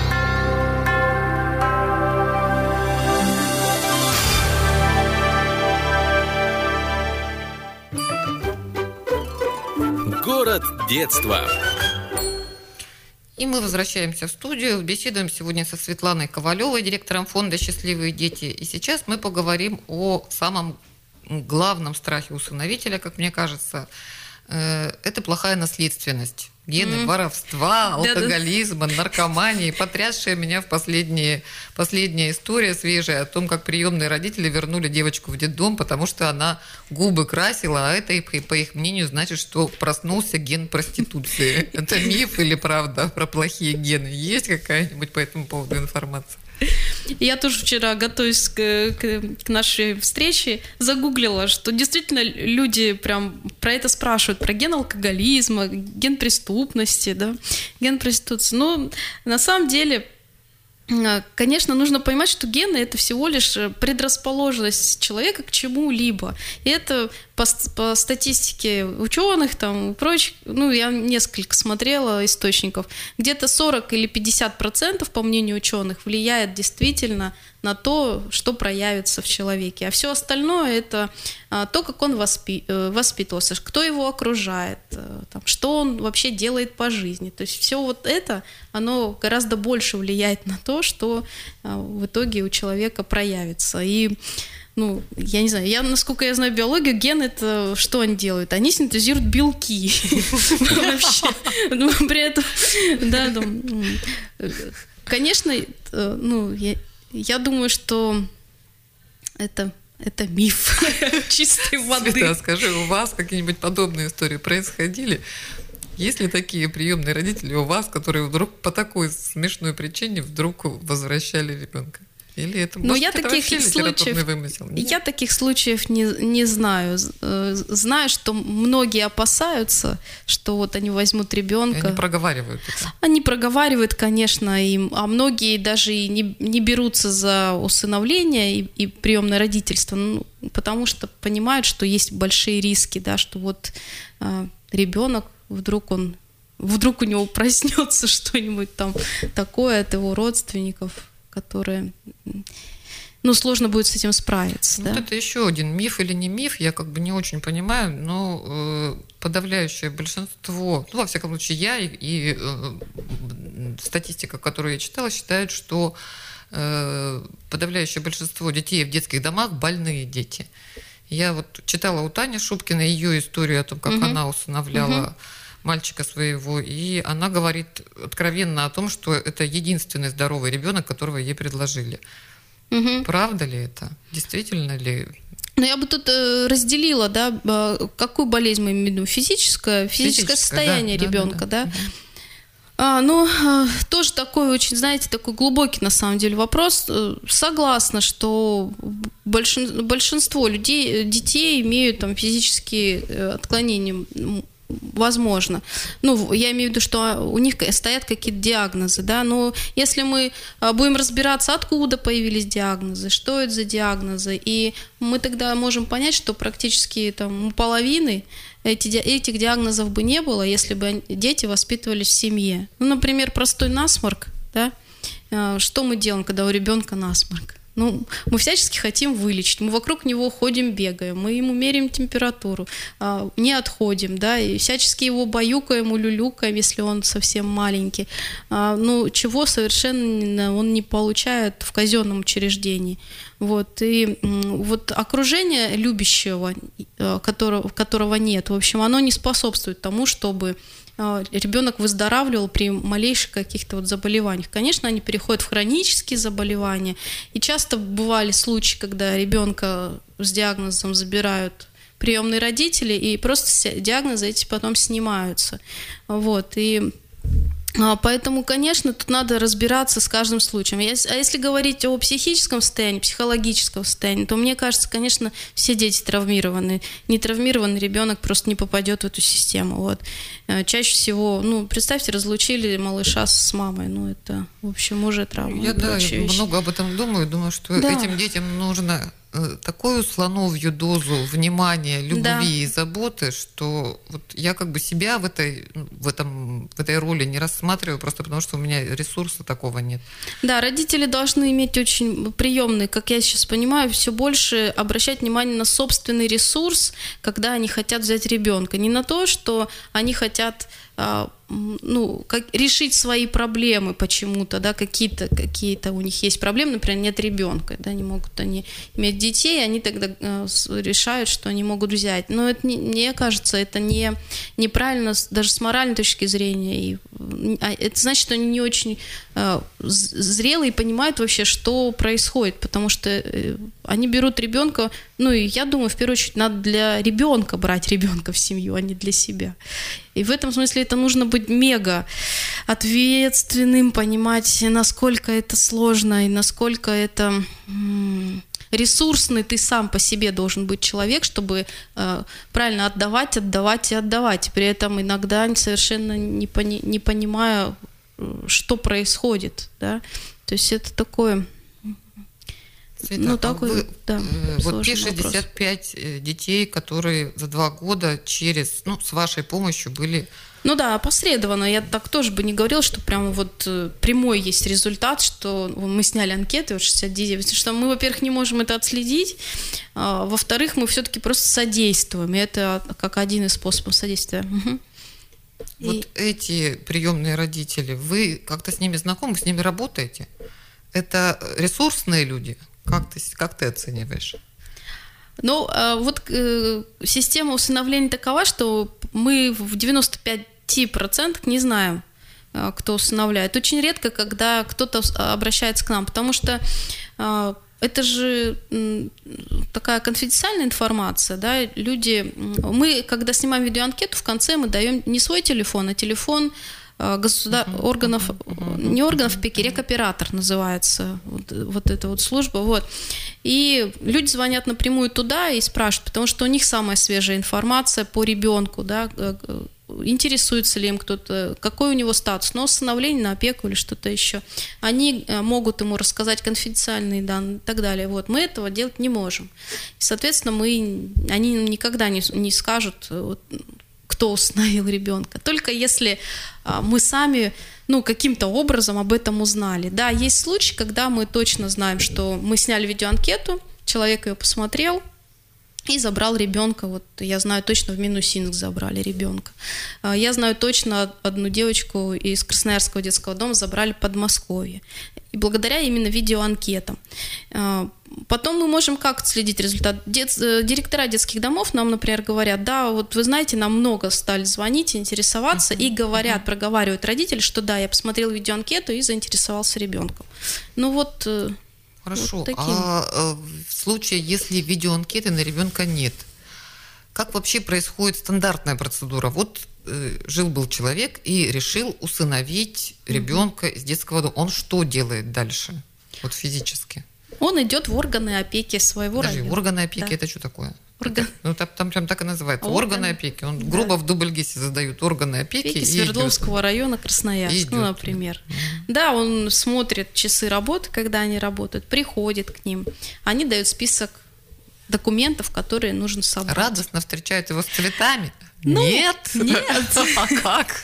Город детства. И мы возвращаемся в студию. Беседуем сегодня со Светланой Ковалевой, директором фонда «Счастливые дети». И сейчас мы поговорим о самом главном страхе усыновителя, как мне кажется. Это плохая наследственность. Гены mm-hmm. воровства, алкоголизма, наркомании, потрясшая меня в последние, последняя история свежая о том, как приемные родители вернули девочку в детдом, потому что она губы красила, а это, по их мнению, значит, что проснулся ген проституции. Это миф или правда про плохие гены? Есть какая-нибудь по этому поводу информация? Я тоже вчера, готовясь к, к, к нашей встрече, загуглила, что действительно люди прям про это спрашивают, про ген алкоголизма, ген преступности, да, ген проституции. Но на самом деле, конечно, нужно понимать, что гены – это всего лишь предрасположенность человека к чему-либо. И это по, по статистике ученых, там, прочих, ну, я несколько смотрела источников, где-то сорок или пятьдесят процентов, по мнению ученых, влияет действительно на то, что проявится в человеке. А все остальное – это а, то, как он воспи- воспитывался, кто его окружает, там, что он вообще делает по жизни. То есть все вот это, оно гораздо больше влияет на то, что а, в итоге у человека проявится. И ну, я не знаю, я, насколько я знаю биологию, ген — это что они делают? Они синтезируют белки. Вообще. При этом, да, там, конечно, ну, я думаю, что это это миф чистой воды. Света, скажи, у вас какие-нибудь подобные истории происходили? Есть ли такие приемные родители у вас, которые вдруг по такой смешной причине вдруг возвращали ребенка? Или это, Но может, я это таких вообще литературный вымысел? Нет? Я таких случаев не, не знаю. Знаю, что многие опасаются, что вот они возьмут ребенка. Они проговаривают это. Они проговаривают, конечно, им, а многие даже и не, не берутся за усыновление и, и приемное родительство, ну, потому что понимают, что есть большие риски, да, что вот а, ребенок вдруг он, вдруг у него проснется что-нибудь там такое от его родственников, которые, ну, сложно будет с этим справиться. Вот да? это еще один миф или не миф, я как бы не очень понимаю, но э, подавляющее большинство, ну, во всяком случае, я и, и э, статистика, которую я читала, считает, что э, подавляющее большинство детей в детских домах больные дети. Я вот читала у Тани Шубкиной ее историю о том, как угу. она усыновляла угу. мальчика своего, и она говорит откровенно о том, что это единственный здоровый ребенок, которого ей предложили. Угу. Правда ли это? Действительно ли? Ну, я бы тут э, разделила, да, какую болезнь мы имеем в виду? Физическое, физическое, физическое состояние да, ребенка, да? да, да. да? Угу. А, ну, тоже такой очень, знаете, такой глубокий на самом деле вопрос. Согласна, что большин, большинство людей, детей имеют там физические отклонения. Возможно. Ну, я имею в виду, что у них стоят какие-то диагнозы, да, но если мы будем разбираться, откуда появились диагнозы, что это за диагнозы, и мы тогда можем понять, что практически там у половины эти, этих диагнозов бы не было, если бы дети воспитывались в семье. Ну, например, простой насморк, да, что мы делаем, когда у ребенка насморк? Ну, мы всячески хотим вылечить, мы вокруг него ходим, бегаем, мы ему меряем температуру, не отходим, да, и всячески его баюкаем, улюлюкаем, если он совсем маленький. Ну, чего совершенно он не получает в казенном учреждении. Вот, и вот окружение любящего, которого, которого нет, в общем, оно не способствует тому, чтобы ребенок выздоравливал при малейших каких-то вот заболеваниях. Конечно, они переходят в хронические заболевания. И часто бывали случаи, когда ребенка с диагнозом забирают приемные родители, и просто диагнозы эти потом снимаются. Вот. И поэтому, конечно, тут надо разбираться с каждым случаем. А если говорить о психическом состоянии, психологическом состоянии, то мне кажется, конечно, все дети травмированы. Нетравмированный ребенок просто не попадет в эту систему. Вот. Чаще всего, ну, представьте, разлучили малыша с мамой. Ну, это, в общем, уже травма. Я да, много об этом думаю. Думаю, что да. этим детям нужно такую слоновью дозу внимания, любви Да. и заботы, что вот я как бы себя в этой, в этом, в этой роли не рассматриваю, просто потому что у меня ресурса такого нет. Да, родители должны иметь очень приемные, как я сейчас понимаю, все больше обращать внимание на собственный ресурс, когда они хотят взять ребенка. Не на то, что они хотят ну, как, решить свои проблемы почему-то, да, какие-то, какие-то у них есть проблемы, например, нет ребенка, да, не могут они иметь детей, они тогда э, решают, что они могут взять. Но это, не, мне кажется, это не, неправильно даже с моральной точки зрения. И, а это значит, что они не очень э, зрелые и понимают вообще, что происходит, потому что э, они берут ребенка, ну, и я думаю, в первую очередь, надо для ребенка брать ребенка в семью, а не для себя. И в этом смысле это нужно быть мега ответственным, понимать, насколько это сложно и насколько это ресурсный ты сам по себе должен быть человек, чтобы э, правильно отдавать, отдавать и отдавать. При этом иногда совершенно не, пони, не понимая, что происходит. Да? То есть это такое... Света, ну, а такой, вы, да, вот те шестьдесят пять вопрос. Детей, которые за два года через, ну, с вашей помощью были... Ну да, опосредованно. Я так тоже бы не говорила, что прямо вот прямой есть результат, что мы сняли анкеты, вот шестьдесят девять, потому что мы, во-первых, не можем это отследить, а, во-вторых, мы все-таки просто содействуем, и это как один из способов содействия. Угу. Вот и... эти приемные родители, вы как-то с ними знакомы, с ними работаете? Это ресурсные люди? Как ты, как ты оцениваешь? Ну, вот система усыновления такова, что мы в девяносто пять процентов не знаем, кто усыновляет. Очень редко, когда кто-то обращается к нам, потому что это же такая конфиденциальная информация, да, люди... Мы, когда снимаем видеоанкету, в конце мы даем не свой телефон, а телефон государ... uh-huh, органов, uh-huh, uh-huh, не органов опеки, рекоператор называется, вот, вот эта вот служба, вот. И люди звонят напрямую туда и спрашивают, потому что у них самая свежая информация по ребенку, да, интересуется ли им кто-то, какой у него статус, на усыновление, на опеку или что-то еще. Они могут ему рассказать конфиденциальные данные и так далее. Вот. Мы этого делать не можем. И, соответственно, мы, они никогда не, не скажут, вот, кто усыновил ребенка. Только если а, мы сами, ну, каким-то образом об этом узнали. Да, есть случаи, когда мы точно знаем, что мы сняли видеоанкету, человек ее посмотрел и забрал ребенка. Вот я знаю точно, в Минусинск забрали ребенка. А, я знаю точно одну девочку из Красноярского детского дома забрали в Подмосковье. И благодаря именно видеоанкетам. Потом мы можем как отследить результат? Дет, директора детских домов нам, например, говорят, да, вот вы знаете, нам много стали звонить, интересоваться, uh-huh, и говорят, uh-huh. проговаривают родители, что да, я посмотрел видеоанкету и заинтересовался ребенком. Ну вот... Хорошо, вот а в случае, если видеоанкеты на ребенка нет, как вообще происходит стандартная процедура? Вот э, жил-был человек и решил усыновить uh-huh. ребенка из детского дома. Он что делает дальше, вот физически? Он идет в органы опеки своего Подожди, района. органы опеки, да. это что такое? Орган... Ну, там, там прям так и называется. Орган... Органы опеки. Он да. грубо в Дубльгисе задают органы опеки. Опеки и Свердловского идет. района, Красноярск, ну, например. Mm-hmm. Да, он смотрит часы работы, когда они работают, приходит к ним. Они дают список документов, которые нужно собрать. Радостно встречают его с цветами? Ну, нет. Нет. А как?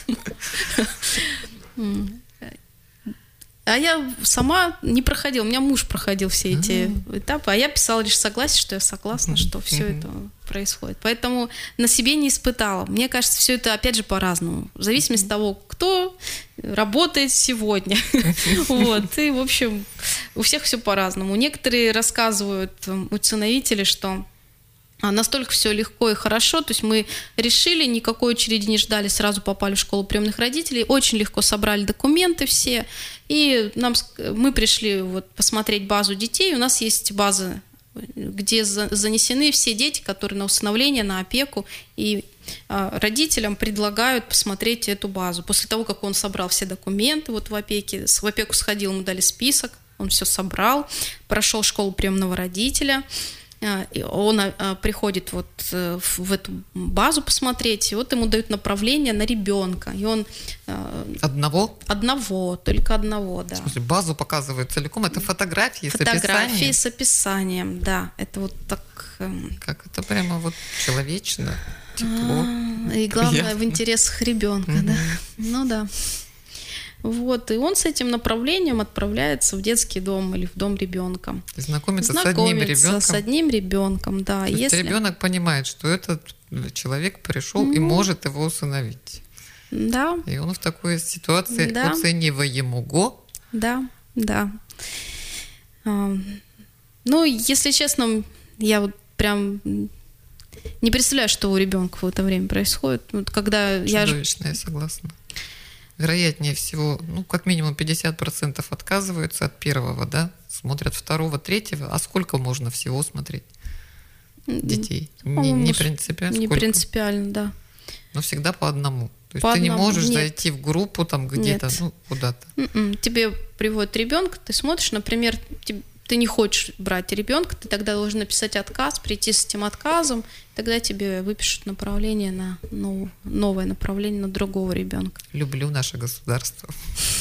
А я сама не проходила, у меня муж проходил все эти mm-hmm. этапы, а я писала лишь согласие, что я согласна, mm-hmm. что все mm-hmm. это происходит. Поэтому на себе не испытала. Мне кажется, все это опять же по-разному, в зависимости mm-hmm. от того, кто работает сегодня. Вот. И, в общем, у всех все по-разному. Некоторые рассказывают, усыновители, что настолько все легко и хорошо, то есть мы решили, никакой очереди не ждали, сразу попали в школу приемных родителей, очень легко собрали документы все, и нам, мы пришли вот посмотреть базу детей, у нас есть база, где занесены все дети, которые на усыновление, на опеку, и родителям предлагают посмотреть эту базу. После того, как он собрал все документы вот в опеке, в опеку сходил, ему дали список, он все собрал, прошел школу приемного родителя, он приходит вот в эту базу посмотреть, и вот ему дают направление на ребенка. И он... Одного? Одного, только одного, да. В смысле, базу показывают целиком? Это фотографии, фотографии с описанием? Фотографии с описанием, да. Это вот так... Как это прямо вот человечно, тепло. И главное, приятно. В интересах ребенка, mm-hmm. да. Ну да. Вот, и он с этим направлением отправляется в детский дом или в дом ребенка. Знакомиться, Знакомиться с одним ребенком. с одним ребенком, да. То Если... есть ребенок понимает, что этот человек пришел mm-hmm. и может его усыновить. Да. И он в такой ситуации да. оцениваемого. Да, да. Ну, если честно, я вот прям не представляю, что у ребенка в это время происходит. Вот когда Чудовищно, я... я согласна. Вероятнее всего, ну, как минимум пятьдесят процентов отказываются от первого, да, смотрят второго, третьего. А сколько можно всего смотреть детей? Не, не принципиально. Не сколько? принципиально, да. Но всегда по одному. То есть по ты одному. не можешь Нет. зайти в группу там где-то, Нет. ну, куда-то. Mm-mm. Тебе приводит ребенка, ты смотришь, например, ты не хочешь брать ребенка, ты тогда должен написать отказ, прийти с этим отказом, тогда тебе выпишут направление на ну, новое направление на другого ребенка. Люблю наше государство.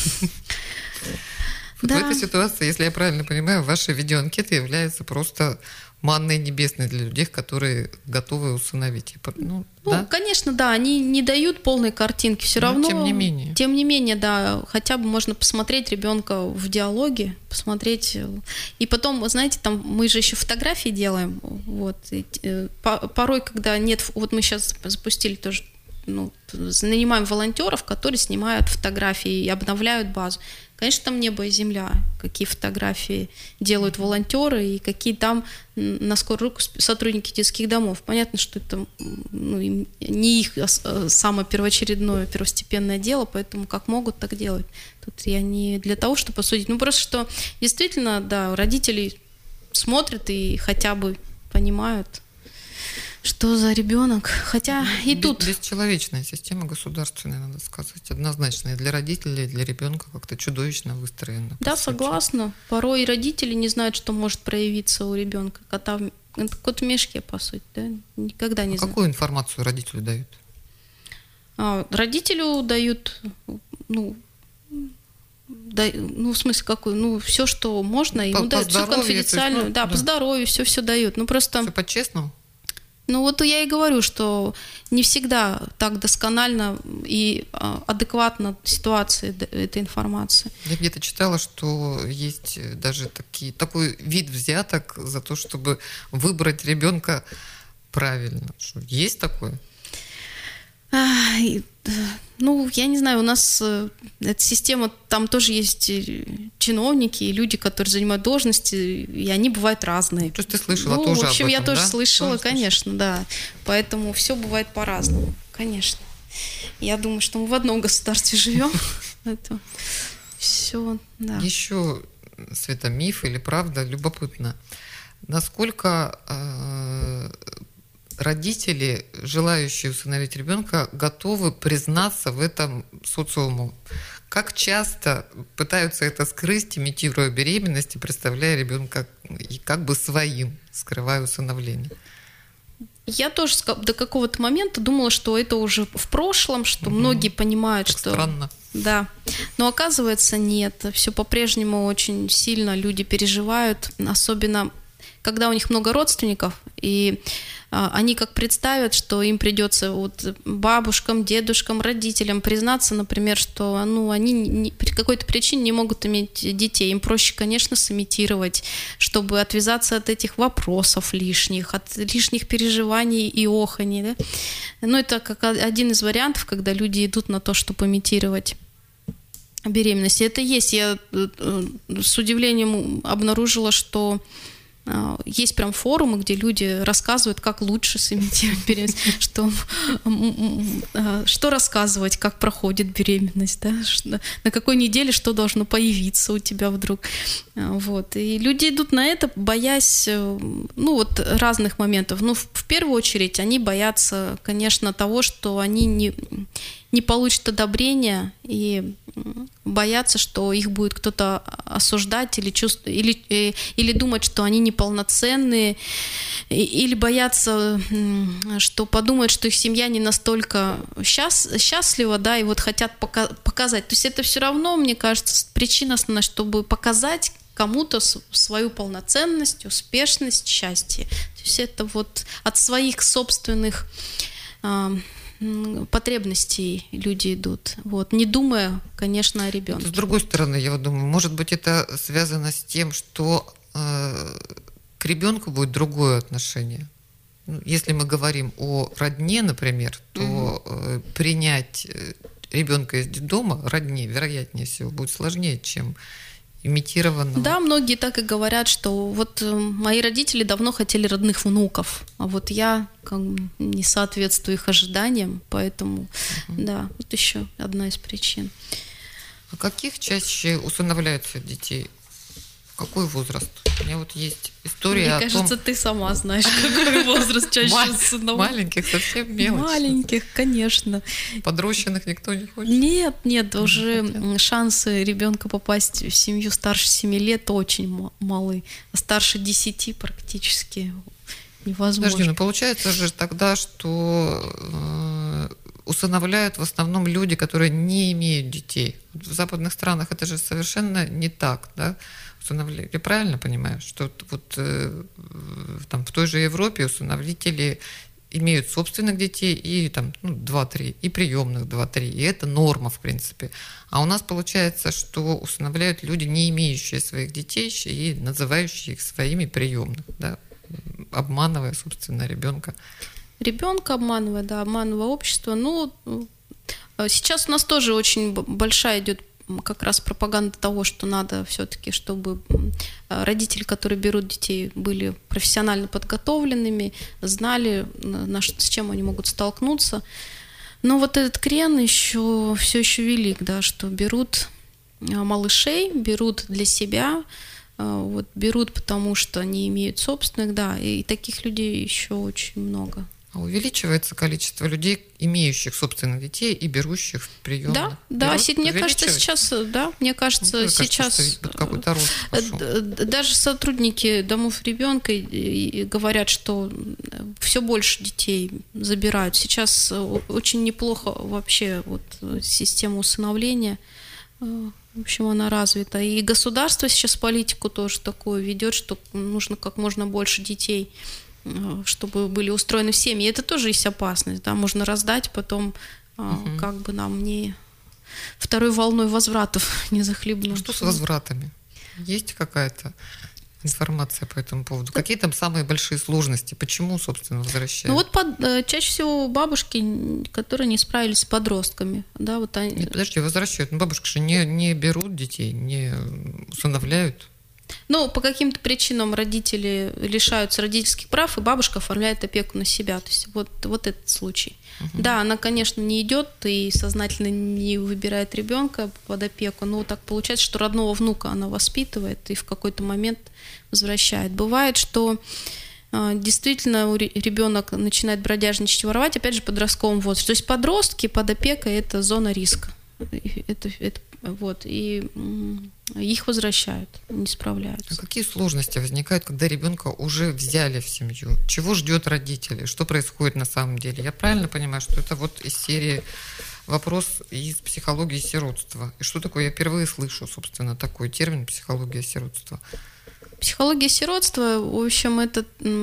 Вот да. в этой ситуации, если я правильно понимаю, ваши видеоанкеты являются просто манной небесной для людей, которые готовы усыновить. Ну, ну да? конечно, да, они не дают полной картинки, все Но равно. Тем не менее. Тем не менее, да, хотя бы можно посмотреть ребенка в диалоге, посмотреть. И потом, вы знаете, там мы же еще фотографии делаем. Вот. И, порой, когда нет, вот мы сейчас запустили тоже. Ну, нанимаем волонтеров, которые снимают фотографии и обновляют базу. Конечно, там небо и земля, какие фотографии делают волонтеры и какие там на скорую руку сотрудники детских домов. Понятно, что это ну, не их самое первоочередное, первостепенное дело, поэтому как могут, так делают. Тут я не для того, чтобы осудить. Ну, просто что действительно, да, родители смотрят и хотя бы понимают, что за ребенок, хотя и Бес, тут... Бесчеловечная система государственная, надо сказать, однозначно. И для родителей, и для ребенка как-то чудовищно выстроена. Да, согласна. Порой и родители не знают, что может проявиться у ребенка. Кота, кот в мешке, по сути, да? Никогда не а знают. Какую информацию родителю дают? А, родителю дают, ну, да, ну, в смысле, какую? Ну, все, что можно, ему по, дают, по всю конфиденциальную. Ну, да, да, по здоровью, все, все дают. Ну, просто... Все по-честному? Ну вот я и говорю, что не всегда так досконально и адекватно ситуации этой информации. Я где-то читала, что есть даже такие, такой вид взяток за то, чтобы выбрать ребенка правильно. Что, есть такое? Ну, я не знаю, у нас эта система, там тоже есть чиновники и люди, которые занимают должности, и они бывают разные. То есть ты слышала ну, тоже в общем, об этом, я тоже да? слышала, тоже конечно, слышала. Да. Поэтому все бывает по-разному, конечно. Я думаю, что мы в одном государстве живем. Это все, да. Еще, Света, миф или правда, любопытно. Насколько родители, желающие усыновить ребенка, готовы признаться в этом социуму? Как часто пытаются это скрыть, имитируя беременность и представляя ребенка как бы своим, скрывая усыновление? Я тоже до какого-то момента думала, что это уже в прошлом, что угу. многие понимают, так что... Странно. Да. Но оказывается, нет. Все по-прежнему очень сильно люди переживают, особенно когда у них много родственников, и а, они как представят, что им придется вот бабушкам, дедушкам, родителям признаться, например, что ну, они не, при какой-то причине не могут иметь детей. Им проще, конечно, сымитировать, чтобы отвязаться от этих вопросов лишних, от лишних переживаний и оханий. Да? Но это как один из вариантов, когда люди идут на то, чтобы имитировать беременность. И это есть. Я с удивлением обнаружила, что есть прям форумы, где люди рассказывают, как лучше сымитировать беременность, что, что рассказывать, как проходит беременность, да? На какой неделе что должно появиться у тебя вдруг. Вот. И люди идут на это, боясь ну, вот, разных моментов. Ну, в, в первую очередь они боятся, конечно, того, что они не, не получат одобрения и боятся, что их будет кто-то осуждать или, чувств... или, или думать, что они неполноценные, или боятся, что подумают, что их семья не настолько счаст... счастлива, да, и вот хотят пока... показать. То есть это все равно, мне кажется, причина основная, чтобы показать кому-то свою полноценность, успешность, счастье. То есть это вот от своих собственных потребностей люди идут, вот, не думая, конечно, о ребенке. С другой стороны, я вот думаю, может быть, это связано с тем, что э, к ребенку будет другое отношение. Если мы говорим о родне, например, то угу. э, принять ребенка из детдома родне, вероятнее всего, будет сложнее, чем имитированного. Да, многие так и говорят, что вот мои родители давно хотели родных внуков, а вот я как бы не соответствую их ожиданиям, поэтому, угу. да, вот еще одна из причин. А каких чаще усыновляются детей? Какой возраст? У меня вот есть история Мне о кажется, том... ты сама знаешь, какой возраст чаще усыновляют. Маленьких, совсем мелочных. Маленьких, конечно. Подрощенных никто не хочет? Нет, нет, уже шансы ребенка попасть в семью старше семи лет очень малы, а старше десяти практически невозможно. Подожди, ну получается же тогда, что э, усыновляют в основном люди, которые не имеют детей. В западных странах это же совершенно не так, да? Усыновляют. Я правильно понимаю, что вот э, там в той же Европе усыновители имеют собственных детей и там ну, два-три, и приемных два-три, и это норма, в принципе. А у нас получается, что усыновляют люди, не имеющие своих детей и называющие их своими приемных, да, обманывая, собственно, ребенка. Ребенка обманывая, да, обманывая общество. Ну, сейчас у нас тоже очень большая идет как раз пропаганда того, что надо все-таки, чтобы родители, которые берут детей, были профессионально подготовленными, знали, на что, с чем они могут столкнуться. Но вот этот крен еще все еще велик, да, что берут малышей, берут для себя, вот, берут, потому что они имеют собственных, да, и таких людей еще очень много. А увеличивается количество людей, имеющих собственных детей и берущих в прием? Да, да, Берут, мне кажется, сейчас, да, мне кажется, ну, сейчас кажется, какой-то рост пошел. Даже сотрудники домов ребенка говорят, что все больше детей забирают. Сейчас очень неплохо вообще вот система усыновления. В общем, она развита. И государство сейчас политику тоже такую ведет, что нужно как можно больше детей, чтобы были устроены в семьи. Это тоже есть опасность. Да? Можно раздать, потом угу. как бы нам не второй волной возвратов не захлебнуться. Что с возвратами? Есть какая-то информация по этому поводу? Какие там самые большие сложности? Почему, собственно, возвращают? Ну вот под, чаще всего бабушки, которые не справились с подростками. Да, вот они... Нет, подожди, возвращают. Но бабушки же не, не берут детей, не усыновляют. Ну, по каким-то причинам родители лишаются родительских прав, и бабушка оформляет опеку на себя. То есть вот, вот этот случай. Угу. Да, она, конечно, не идет и сознательно не выбирает ребенка под опеку, но так получается, что родного внука она воспитывает и в какой-то момент возвращает. Бывает, что э, действительно ребенок начинает бродяжничать, воровать, опять же, в подростковом возрасте. То есть подростки под опекой – это зона риска. Это, это, вот, и их возвращают, не справляются. А какие сложности возникают, когда ребенка уже взяли в семью? Чего ждет родителей? Что происходит на самом деле? Я правильно понимаю, что это вот из серии вопрос из психологии сиротства? И что такое? Я впервые слышу, собственно, такой термин психология сиротства. Психология сиротства, в общем, это...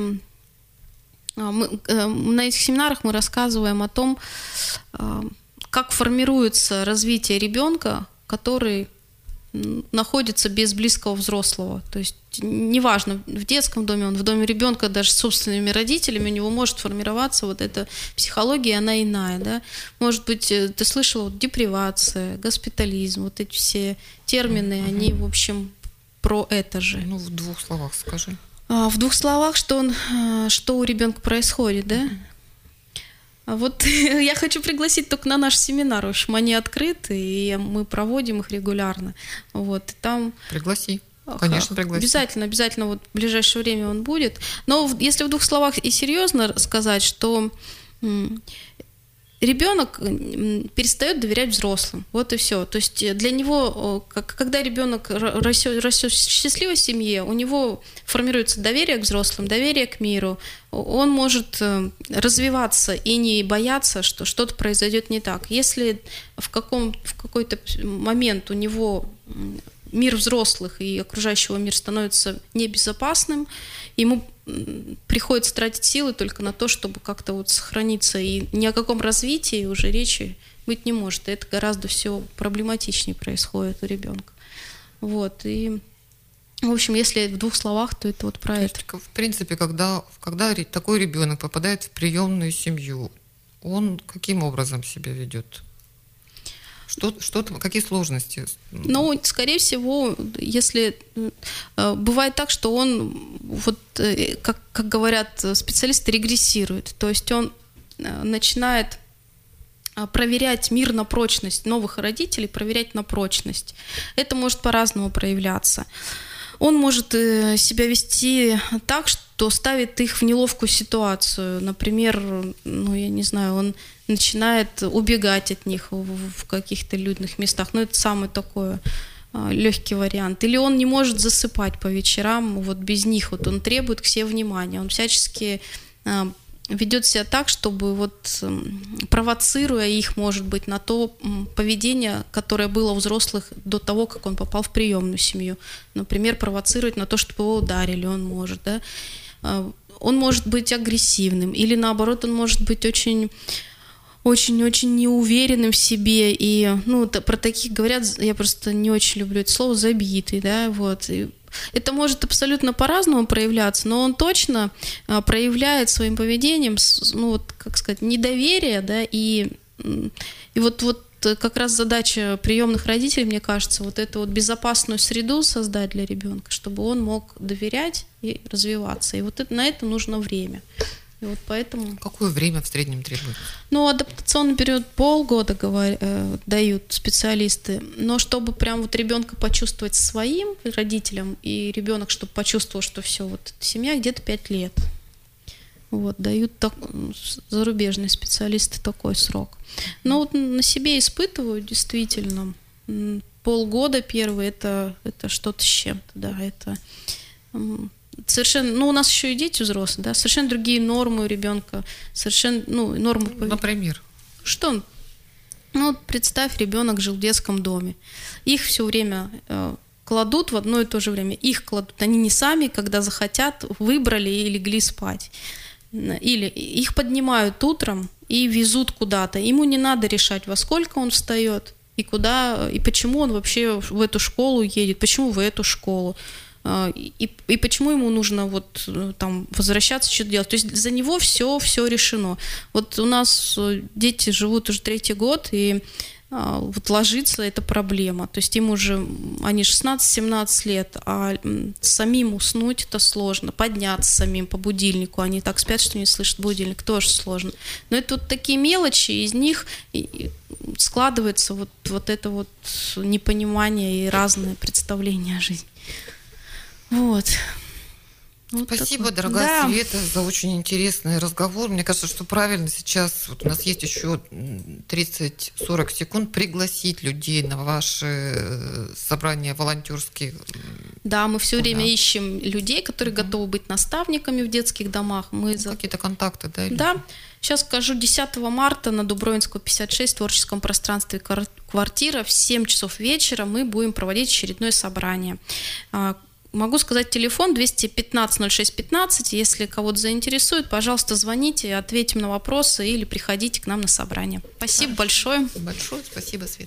Мы, на этих семинарах мы рассказываем о том, как формируется развитие ребенка, который находится без близкого взрослого. То есть неважно, в детском доме, он в доме ребенка, даже с собственными родителями, у него может формироваться вот эта психология, она иная. Да? Может быть, ты слышала, вот, депривация, госпитализм, вот эти все термины, mm-hmm. они, в общем, про это же. Ну, в двух словах скажи. А, в двух словах, что, он, что у ребенка происходит, да? Mm-hmm. Вот я хочу пригласить только на наш семинар. В общем, они открыты, и мы проводим их регулярно. Вот, и там... Пригласи. Конечно, пригласи. Обязательно, обязательно вот в ближайшее время он будет. Но если в двух словах и серьезно сказать, что ребенок перестает доверять взрослым. Вот и все. То есть для него, когда ребенок растет, растет в счастливой семье, у него формируется доверие к взрослым, доверие к миру. Он может развиваться и не бояться, что что-то произойдет не так. Если в, каком, в какой-то момент у него мир взрослых и окружающего мира становится небезопасным, ему приходится тратить силы только на то, чтобы как-то вот сохраниться, и ни о каком развитии уже речи быть не может. Это гораздо все проблематичнее происходит у ребенка. Вот. И, в общем, если в двух словах, то это вот про это. В принципе, когда, когда такой ребенок попадает в приемную семью, он каким образом себя ведет? Что, что, какие сложности? Ну, скорее всего, если э, бывает так, что он, вот, э, как, как говорят специалисты, регрессирует. То есть он э, начинает проверять мир на прочность, новых родителей проверять на прочность. Это может по-разному проявляться. Он может э, себя вести так, что ставит их в неловкую ситуацию. Например, ну, я не знаю, он начинает убегать от них в каких-то людных местах. Ну, это самый такой э, легкий вариант. Или он не может засыпать по вечерам вот без них. Вот он требует к себе внимания. Он всячески э, ведет себя так, чтобы вот э, провоцируя их, может быть, на то э, поведение, которое было у взрослых до того, как он попал в приемную семью. Например, провоцировать на то, чтобы его ударили, он может, да. Э, он может быть агрессивным. Или наоборот, он может быть очень... очень-очень неуверенным в себе, и, ну, про таких говорят, я просто не очень люблю это слово, забитый, да, вот. И это может абсолютно по-разному проявляться, но он точно а, проявляет своим поведением, ну, вот, как сказать, недоверие, да, и, и вот, вот как раз задача приемных родителей, мне кажется, вот эту вот безопасную среду создать для ребенка, чтобы он мог доверять и развиваться, и вот это, на это нужно время. И вот поэтому... Какое время в среднем требуется? Ну, адаптационный период полгода говор... э, дают специалисты, но чтобы прям вот ребенка почувствовать своим родителям, и ребенок, чтобы почувствовал, что все, вот семья, где-то пять лет. Вот, дают так... зарубежные специалисты такой срок. Но вот на себе испытываю, действительно, полгода первый, это, это что-то с чем-то, да, это... Совершенно, ну, у нас еще и дети взрослые, да, совершенно другие нормы у ребенка, совершенно, ну, нормы... Например? Что? Ну, вот представь, ребенок жил в детском доме. Их все время э, кладут в одно и то же время. Их кладут, они не сами, когда захотят, выбрали и легли спать. Или их поднимают утром и везут куда-то. Ему не надо решать, во сколько он встает, и куда, и почему он вообще в эту школу едет, почему в эту школу. И, и почему ему нужно вот там возвращаться, что-то делать. То есть за него все, все решено. Вот у нас дети живут уже третий год, и а, вот ложиться — это проблема. То есть им уже, они шестнадцать-семнадцать лет, а самим уснуть — это сложно. Подняться самим по будильнику, они так спят, что не слышат будильник, тоже сложно. Но это вот такие мелочи, из них складывается вот, вот это вот непонимание и разные представления о жизни. Вот. Вот Спасибо, такой. дорогая Да. Света, за очень интересный разговор. Мне кажется, что правильно сейчас, вот у нас есть еще тридцать-сорок секунд, пригласить людей на ваши собрания волонтерские. Да, мы все Куда? время ищем людей, которые mm-hmm. готовы быть наставниками в детских домах. Мы за... Какие-то контакты, да? Или... Да. Сейчас скажу, десятого марта на Дубровинского пятьдесят шесть в творческом пространстве «Квартира» в семь часов вечера мы будем проводить очередное собрание. Могу сказать телефон двести пятнадцать ноль шесть пятнадцать. Если кого-то заинтересует, пожалуйста, звоните, ответим на вопросы или приходите к нам на собрание. Спасибо Хорошо. большое. Большое спасибо, Света.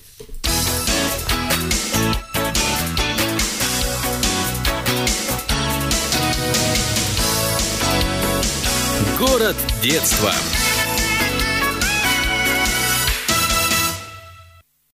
Город детства.